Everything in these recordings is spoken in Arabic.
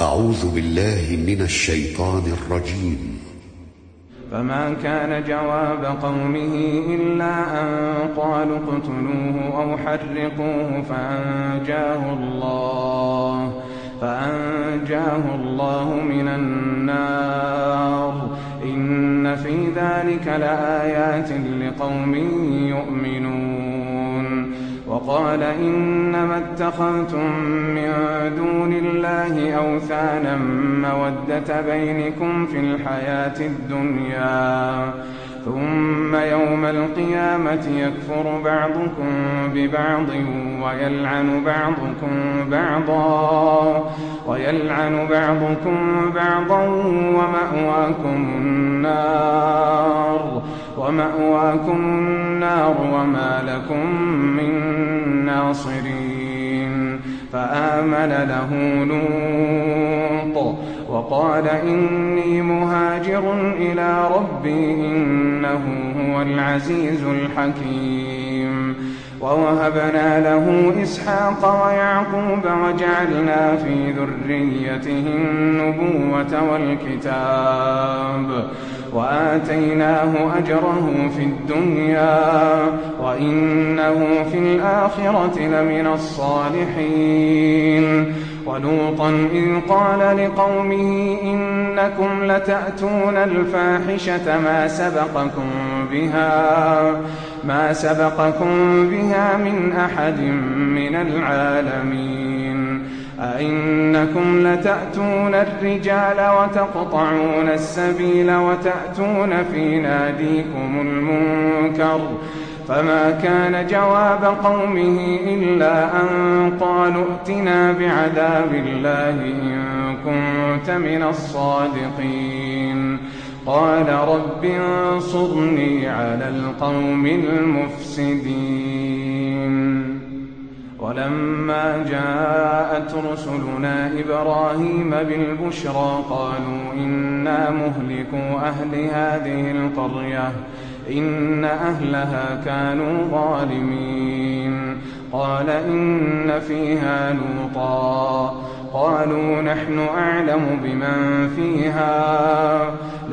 أعوذ بالله من الشيطان الرجيم. فما كان جواب قومه إلا أن قالوا اقتلوه أو حرقوه فأنجاه الله من النار. إن في ذلك لآيات لقوم يؤمنون. وقال إنما اتخذتم من دون الله أوثانا مودة بينكم في الحياة الدنيا، ثم يوم القيامة يكفر بعضكم ببعض ويلعن بعضكم بعضا ومأواكم النار وما لكم من ناصرين. فآمن له لوط وقال إني مهاجر إلى ربي إنه هو العزيز الحكيم. ووهبنا له إسحاق ويعقوب وجعلنا في ذريته النبوة والكتاب وآتيناه أجره في الدنيا وإنه في الآخرة لمن الصالحين. ولوطا إذ قال لقومه إنكم لتأتون الفاحشة ما سبقكم بها من أحد من العالمين. أئنكم لتأتون الرجال وتقطعون السبيل وتأتون في ناديكم المنكر. فما كان جواب قومه إلا أن قالوا ائتنا بعذاب الله إن كنت من الصادقين. قال رب انصرني على القوم المفسدين. ولما جاءت رسلنا إبراهيم بالبشرى قالوا إنا مهلكو أهل هذه القرية إن أهلها كانوا ظالمين. قال إن فيها لوطا قالوا نحن أعلم بمن فيها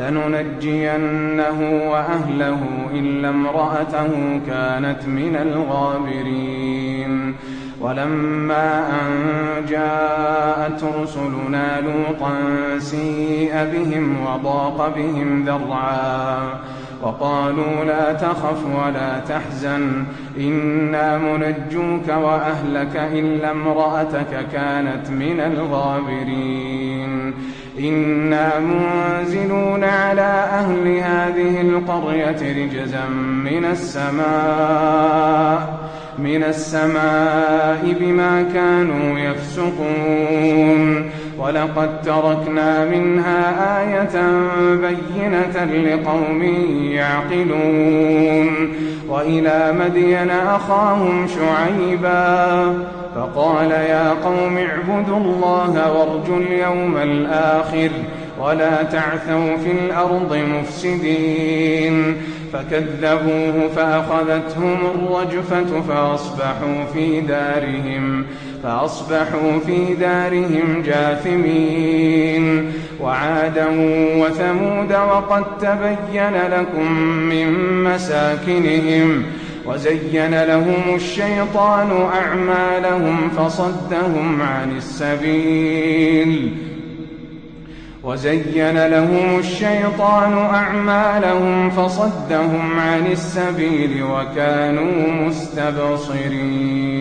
لننجينه وأهله إلا امرأته كانت من الغابرين. ولما أن جاءت رسلنا لوطا سيء بهم وضاق بهم ذرعا وقالوا لا تخف ولا تحزن إنا منجوك وأهلك إلا امرأتك كانت من الغابرين. إنا منزلون على أهل هذه القرية رجزا من السماء بما كانوا يفسقون. ولقد تركنا منها آية بينة لقوم يعقلون. وإلى مدين أخاهم شعيبا فقال يا قوم اعبدوا الله وارجوا اليوم الآخر ولا تعثوا في الأرض مفسدين. فكذبوه فأخذتهم الرجفة فأصبحوا في دارهم جاثمين. وعادا وثمود وقد تبين لكم من مساكنهم وزين لهم الشيطان أعمالهم فصدهم عن السبيل وكانوا مستبصرين.